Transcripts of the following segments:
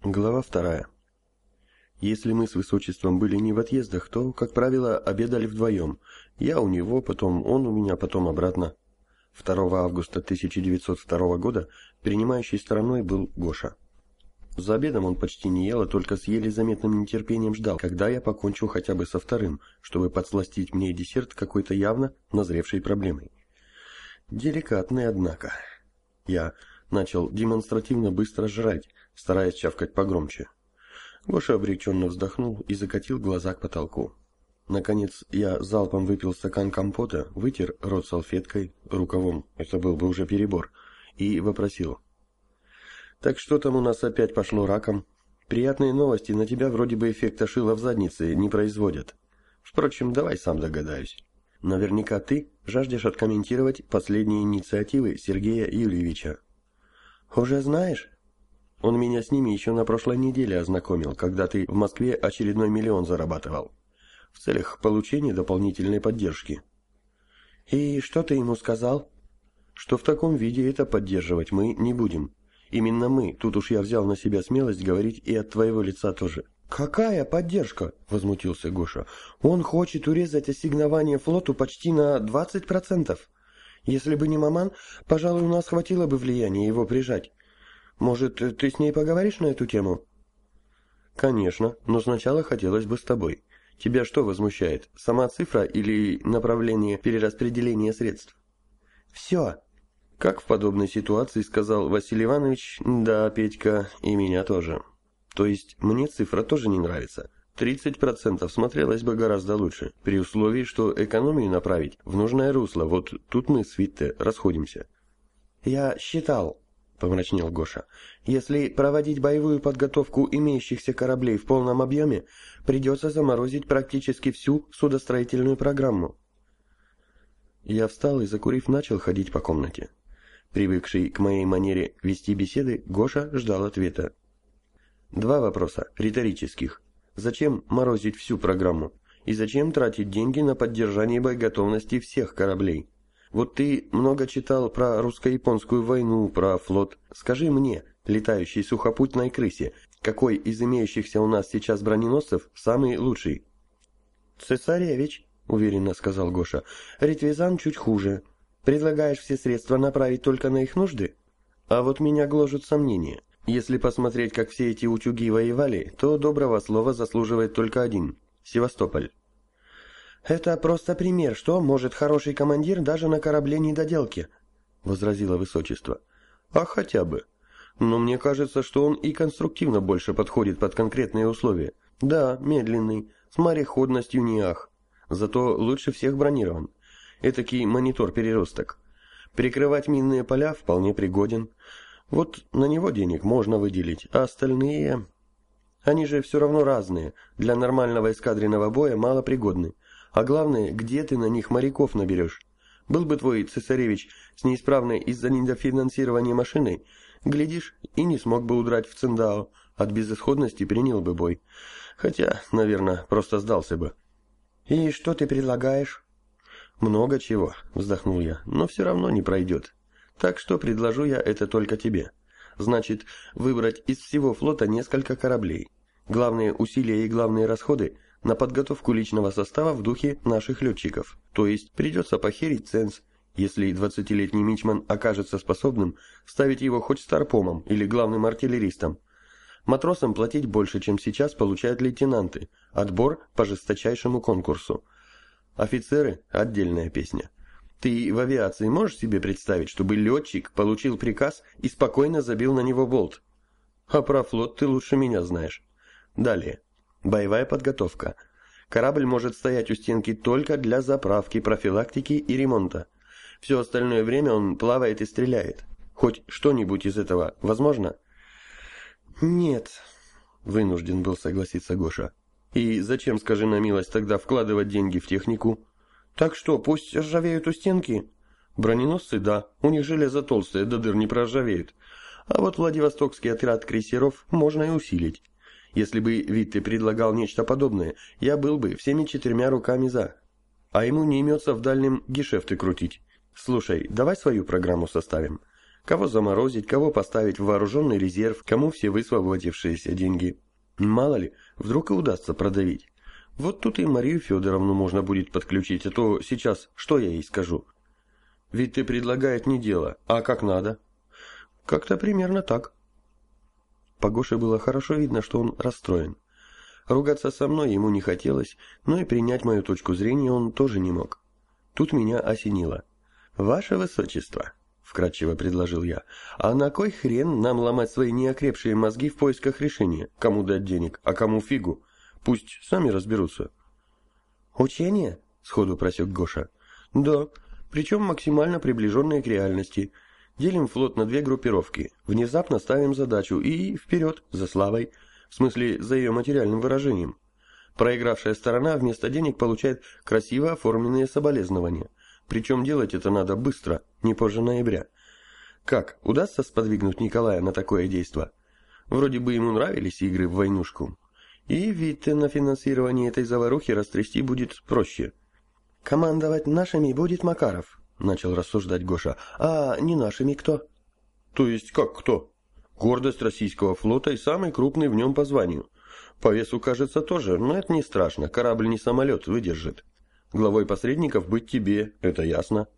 Глава 2. Если мы с Высочеством были не в отъездах, то, как правило, обедали вдвоем. Я у него, потом он у меня, потом обратно. 2 августа 1902 года принимающей стороной был Гоша. За обедом он почти не ел, а только с еле заметным нетерпением ждал, когда я покончу хотя бы со вторым, чтобы подсластить мне десерт какой-то явно назревшей проблемой. Деликатный, однако. Я начал демонстративно быстро жрать, стараясь чавкать погромче. Гоша обреченно вздохнул и закатил глаза к потолку. Наконец я залпом выпил стакан компота, вытер рот салфеткой, рукавом, это был бы уже перебор, и вопросил. «Так что там у нас опять пошло раком? Приятные новости на тебя вроде бы эффекта шила в заднице не производят. Впрочем, давай сам догадаюсь. Наверняка ты жаждешь откомментировать последние инициативы Сергея Юрьевича. Уже знаешь? Он меня с ними еще на прошлой неделе ознакомил, когда ты в Москве очередной миллион зарабатывал. В целях получения дополнительной поддержки. И что ты ему сказал? Что в таком виде это поддерживать мы не будем. Именно мы, тут уж я взял на себя смелость говорить и от твоего лица тоже. «Какая поддержка?» – возмутился Гоша. «Он хочет урезать ассигнование флоту почти на 20%. Если бы не маман, пожалуй, у нас хватило бы влияния его прижать. Может, ты с ней поговоришь на эту тему?» «Конечно, но сначала хотелось бы с тобой. Тебя что возмущает, сама цифра или направление перераспределения средств?» «Все». Как в подобной ситуации сказал Василий Иванович, да, Петька, и меня тоже. То есть мне цифра тоже не нравится. 30% смотрелось бы гораздо лучше, при условии, что экономию направить в нужное русло. Вот тут мы с Витте расходимся. «Я считал», — помрачнел Гоша, «если проводить боевую подготовку имеющихся кораблей в полном объеме, придется заморозить практически всю судостроительную программу». Я встал и, закурив, начал ходить по комнате. Привыкший к моей манере вести беседы, Гоша ждал ответа. 2 вопроса, риторических. Зачем морозить всю программу? И зачем тратить деньги на поддержание боеготовности всех кораблей? Вот ты много читал про русско-японскую войну, про флот. Скажи мне, летающей сухопутной крысе, какой из имеющихся у нас сейчас броненосцев самый лучший? «Цесаревич», — уверенно сказал Гоша, — «Ритвизан чуть хуже. Предлагаешь все средства направить только на их нужды? А вот меня гложут сомнения. Если посмотреть, как все эти утюги воевали, то доброго слова заслуживает только один – Севастополь». «Это просто пример, что может хороший командир даже на корабле недоделки», – возразило Высочество. «А хотя бы. Но мне кажется, что он и конструктивно больше подходит под конкретные условия. Да, медленный, с мореходностью не ах. Зато лучше всех бронирован. Этакий монитор-переросток. Прикрывать минные поля вполне пригоден. Вот на него денег можно выделить, а остальные... Они же все равно разные, для нормального эскадренного боя малопригодны. А главное, где ты на них моряков наберешь? Был бы твой цесаревич с неисправной из-за недофинансирования машиной, глядишь, и не смог бы удрать в Циндао, от безысходности принял бы бой. Хотя, наверное, просто сдался бы. «И что ты предлагаешь?» «Много чего», — вздохнул я, — «но все равно не пройдет. Так что предложу я это только тебе. Значит, выбрать из всего флота несколько кораблей. Главные усилия и главные расходы на подготовку личного состава в духе наших летчиков. То есть придется похерить ценз, если 20-летний мичман окажется способным ставить его хоть старпомом или главным артиллеристом. Матросам платить больше, чем сейчас получают лейтенанты. Отбор по жесточайшему конкурсу. Офицеры – отдельная песня. Ты в авиации можешь себе представить, чтобы летчик получил приказ и спокойно забил на него болт? А про флот ты лучше меня знаешь. Далее. Боевая подготовка. Корабль может стоять у стенки только для заправки, профилактики и ремонта. Все остальное время он плавает и стреляет. Хоть что-нибудь из этого возможно? «Нет», — вынужден был согласиться Гоша. «И зачем, скажи на милость, тогда вкладывать деньги в технику? Так что, пусть ржавеют у стенки? Броненосцы, да, у них железо толстое, до дыр не проржавеют. А вот Владивостокский отряд крейсеров можно и усилить. Если бы Витте предлагал нечто подобное, я был бы всеми 4 руками за. А ему не имется в дальнем гешефты крутить. Слушай, давай свою программу составим. Кого заморозить, кого поставить в вооруженный резерв, кому все высвободившиеся деньги. Мало ли, вдруг и удастся продавить. Вот тут и Марию Федоровну можно будет подключить, а то сейчас что я ей скажу? Ведь ты предлагает не дело, а как надо. Как-то примерно так. По Гоше было хорошо видно, что он расстроен. Ругаться со мной ему не хотелось, но и принять мою точку зрения он тоже не мог. Тут меня осенило. «Ваше Высочество», — вкратчиво предложил я, — «а на кой хрен нам ломать свои неокрепшие мозги в поисках решения? Кому дать денег, а кому фигу? Пусть сами разберутся». «Учение?» — сходу просек Гоша. «Да, причем максимально приближенные к реальности. Делим флот на две группировки, внезапно ставим задачу и вперед, за славой, в смысле за ее материальным выражением. Проигравшая сторона вместо денег получает красиво оформленные соболезнования. Причем делать это надо быстро, не позже ноября. Как, удастся сподвигнуть Николая на такое действо? Вроде бы ему нравились игры в войнушку. И ведь на финансирование этой заварухи растрясти будет проще. «Командовать нашими будет Макаров», — начал рассуждать Гоша. «А не нашими кто?» «То есть как кто?» «Гордость российского флота и самый крупный в нем по званию. По весу, кажется, тоже, но это не страшно, корабль не самолет, выдержит. Главой посредников быть тебе, это ясно».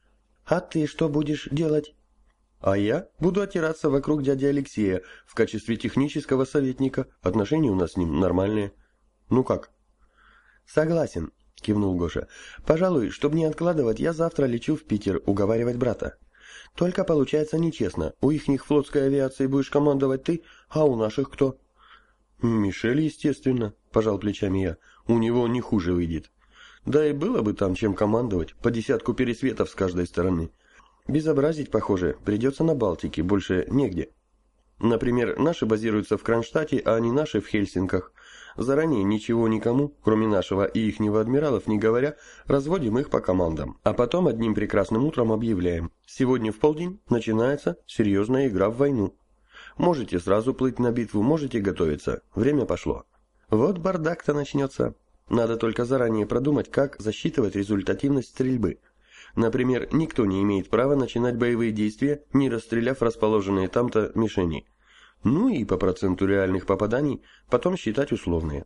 «А ты что будешь делать?» «А я буду отираться вокруг дяди Алексея в качестве технического советника. Отношения у нас с ним нормальные. Ну как?» «Согласен», — кивнул Гоша. «Пожалуй, чтобы не откладывать, я завтра лечу в Питер уговаривать брата. Только получается нечестно. У ихних флотской авиации будешь командовать ты, а у наших кто?» «Мишель, естественно», — пожал плечами я. «У него не хуже выйдет. Да и было бы там чем командовать, по десятку пересветов с каждой стороны. Безобразить, похоже, придется на Балтике, больше негде. Например, наши базируются в Кронштадте, а не наши в Хельсинках. Заранее ничего никому, кроме нашего и ихнего адмиралов, не говоря, разводим их по командам. А потом одним прекрасным утром объявляем: сегодня в полдень начинается серьезная игра в войну. Можете сразу плыть на битву, можете готовиться. Время пошло. Вот бардак-то начнется. Надо только заранее продумать, как засчитывать результативность стрельбы. Например, никто не имеет права начинать боевые действия, не расстреляв расположенные там-то мишени. Ну и по проценту реальных попаданий потом считать условные.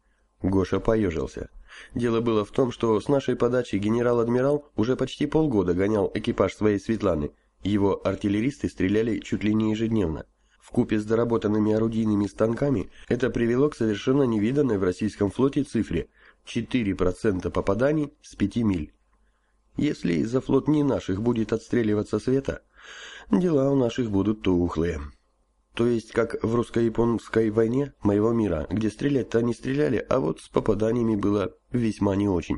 Гоша поежился. Дело было в том, что с нашей подачи генерал-адмирал уже почти полгода гонял экипаж своей Светланы. Его артиллеристы стреляли чуть ли не ежедневно. Вкупе с доработанными орудийными станками это привело к совершенно невиданной в российском флоте цифре 4% попаданий с 5 миль. Если за флот не наших будет отстреливаться Света, дела у наших будут тухлые. То есть, как в русско-японской войне моего мира, где стрелять-то не стреляли, а вот с попаданиями было весьма не очень.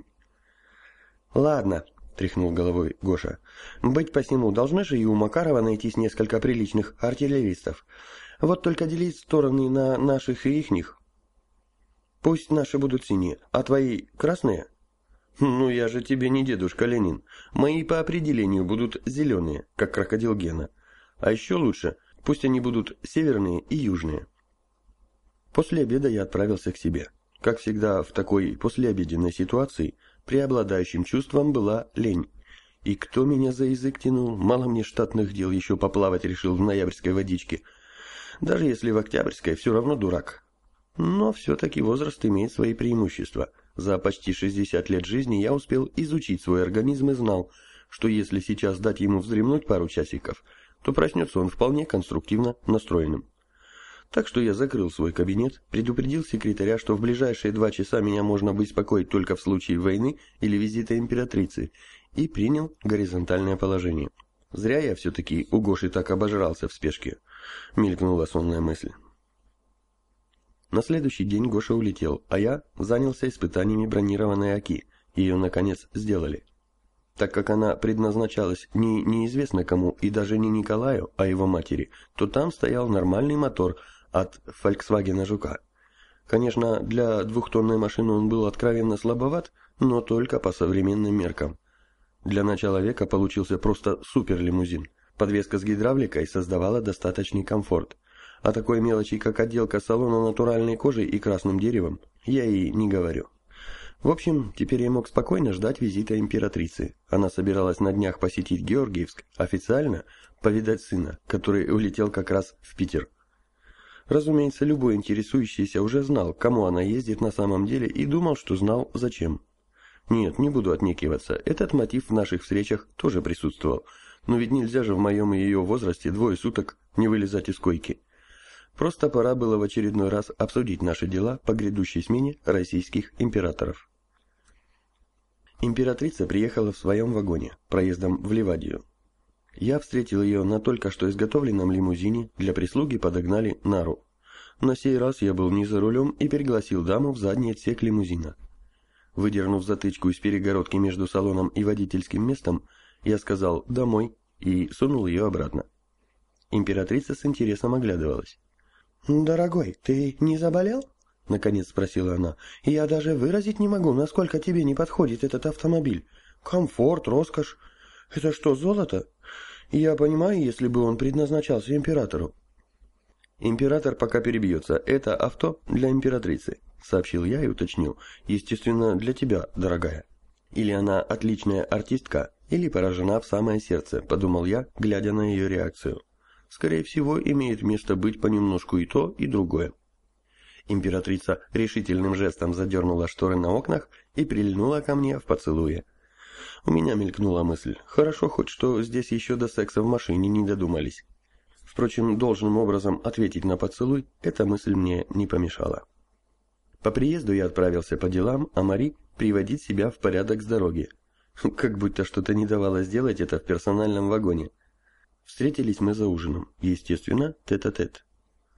«Ладно», — тряхнул головой Гоша, — «быть посему, должны же и у Макарова найтись несколько приличных артиллеристов. Вот только делить стороны на наших и ихних. Пусть наши будут синие, а твои красные?» «Ну я же тебе не дедушка Ленин. Мои по определению будут зеленые, как крокодил Гена. А еще лучше, пусть они будут северные и южные». После обеда я отправился к себе. Как всегда в такой послеобеденной ситуации, преобладающим чувством была лень. И кто меня за язык тянул, мало мне штатных дел, еще поплавать решил в ноябрьской водичке. Даже если в октябрьской, все равно дурак. Но все-таки возраст имеет свои преимущества. За почти 60 лет жизни я успел изучить свой организм и знал, что если сейчас дать ему вздремнуть пару часиков, то проснется он вполне конструктивно настроенным. Так что я закрыл свой кабинет, предупредил секретаря, что в ближайшие 2 часа меня можно беспокоить только в случае войны или визита императрицы, и принял горизонтальное положение. Зря я все-таки у Гоши так обожрался в спешке, мелькнула сонная мысль. На следующий день Гоша улетел, а я занялся испытаниями бронированной Оки. Ее, наконец, сделали. Так как она предназначалась неизвестно кому и даже не Николаю, а его матери, то там стоял нормальный мотор от Volkswagen Жука. Конечно, для 2-тонной машины он был откровенно слабоват, но только по современным меркам. Для начала века получился просто суперлимузин. Подвеска с гидравликой создавала достаточный комфорт. О такой мелочи, как отделка салона натуральной кожей и красным деревом, я и не говорю. В общем, теперь я мог спокойно ждать визита императрицы. Она собиралась на днях посетить Георгиевск официально повидать сына, который улетел как раз в Питер. Разумеется, любой интересующийся уже знал, к кому она ездит на самом деле, и думал, что знал, зачем. Нет, не буду отнекиваться, этот мотив в наших встречах тоже присутствовал, но ведь нельзя же в моем и ее возрасте 2 суток не вылезать из койки. Просто пора было в очередной раз обсудить наши дела по грядущей смене российских императоров. Императрица приехала в своем вагоне, проездом в Ливадию. Я встретил ее на только что изготовленном лимузине, для прислуги подогнали нару. На сей раз я был не за рулем и пригласил даму в задний отсек лимузина. Выдернув затычку из перегородки между салоном и водительским местом, я сказал «домой» и сунул ее обратно. Императрица с интересом оглядывалась. «Дорогой, ты не заболел?» — наконец спросила она. «Я даже выразить не могу, насколько тебе не подходит этот автомобиль. Комфорт, роскошь. Это что, золото? Я понимаю, если бы он предназначался императору». «Император пока перебьется. Это авто для императрицы», — сообщил я и уточнил. «Естественно, для тебя, дорогая». Или она отличная артистка, или поражена в самое сердце, подумал я, глядя на ее реакцию. Скорее всего, имеет место быть понемножку и то, и другое. Императрица решительным жестом задернула шторы на окнах и прильнула ко мне в поцелуе. У меня мелькнула мысль, хорошо хоть что здесь еще до секса в машине не додумались. Впрочем, должным образом ответить на поцелуй эта мысль мне не помешала. По приезду я отправился по делам, а Мари приводить себя в порядок с дороги. Как будто что-то не давало сделать это в персональном вагоне. Встретились мы за ужином, естественно, тет-а-тет.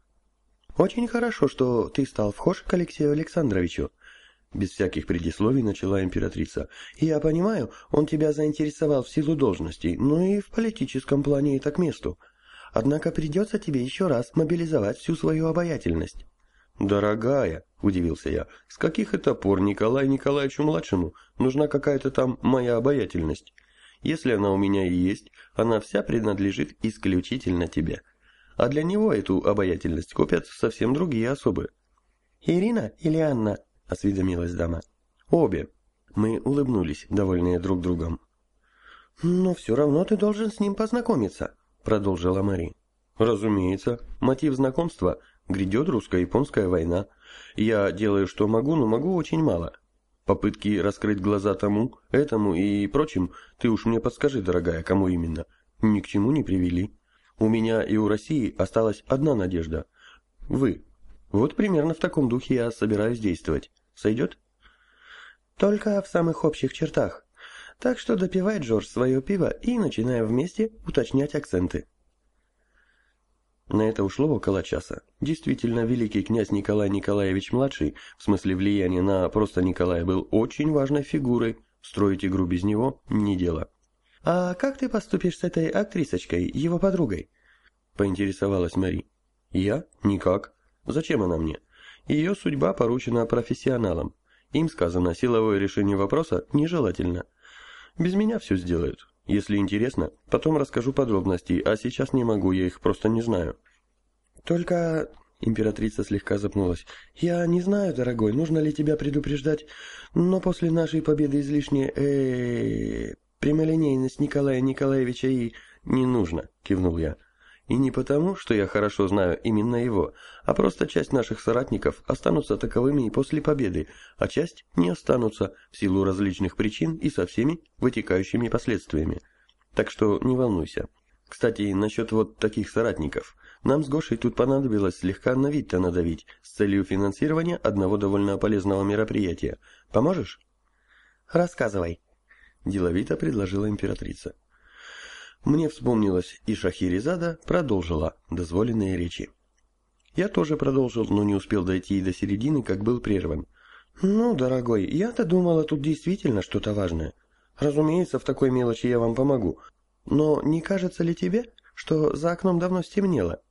«Очень хорошо, что ты стал вхож к Алексею Александровичу», — без всяких предисловий начала императрица. «Я понимаю, он тебя заинтересовал в силу должности, но и в политическом плане это к месту. Однако придется тебе еще раз мобилизовать всю свою обаятельность». «Дорогая», — удивился я, — «с каких это пор Николаю Николаевичу-младшему нужна какая-то там моя обаятельность? Если она у меня и есть, она вся принадлежит исключительно тебе. А для него эту обаятельность копят совсем другие особы». «Ирина или Анна?» — осведомилась дама. «Обе». Мы улыбнулись, довольные друг другом. «Но все равно ты должен с ним познакомиться», — продолжила Мари. «Разумеется. Мотив знакомства — грядет русско-японская война. Я делаю, что могу, но могу очень мало. Попытки раскрыть глаза тому, этому и прочим, ты уж мне подскажи, дорогая, кому именно, ни к чему не привели. У меня и у России осталась одна надежда. Вы. Вот примерно в таком духе я собираюсь действовать. Сойдет?» «Только в самых общих чертах. Так что допивай, Джордж, свое пиво и начинаем вместе уточнять акценты». На это ушло около часа. Действительно, великий князь Николай Николаевич-младший, в смысле влияния на просто Николая, был очень важной фигурой. Строить игру без него – не дело. «А как ты поступишь с этой актрисочкой, его подругой?» – поинтересовалась Мари. «Я? Никак. Зачем она мне? Ее судьба поручена профессионалам. Им сказано, силовое решение вопроса нежелательно. Без меня все сделают. Если интересно, потом расскажу подробности, а сейчас не могу, я их просто не знаю». «Только...» — императрица слегка запнулась. «Я не знаю, дорогой, нужно ли тебя предупреждать, но после нашей победы излишняя... прямолинейность Николая Николаевича и...» «Не нужно», — кивнул я. «И не потому, что я хорошо знаю именно его, а просто часть наших соратников останутся таковыми и после победы, а часть не останутся в силу различных причин и со всеми вытекающими последствиями. Так что не волнуйся. Кстати, насчет вот таких соратников. Нам с Гошей тут понадобилось слегка на вид-то надавить с целью финансирования одного довольно полезного мероприятия. Поможешь?» «Рассказывай», — деловито предложила императрица. Мне вспомнилось, и Шахерезада продолжила дозволенные речи. Я тоже продолжил, но не успел дойти и до середины, как был прерван. «Ну, дорогой, я-то думала, тут действительно что-то важное. Разумеется, в такой мелочи я вам помогу. Но не кажется ли тебе, что за окном давно стемнело?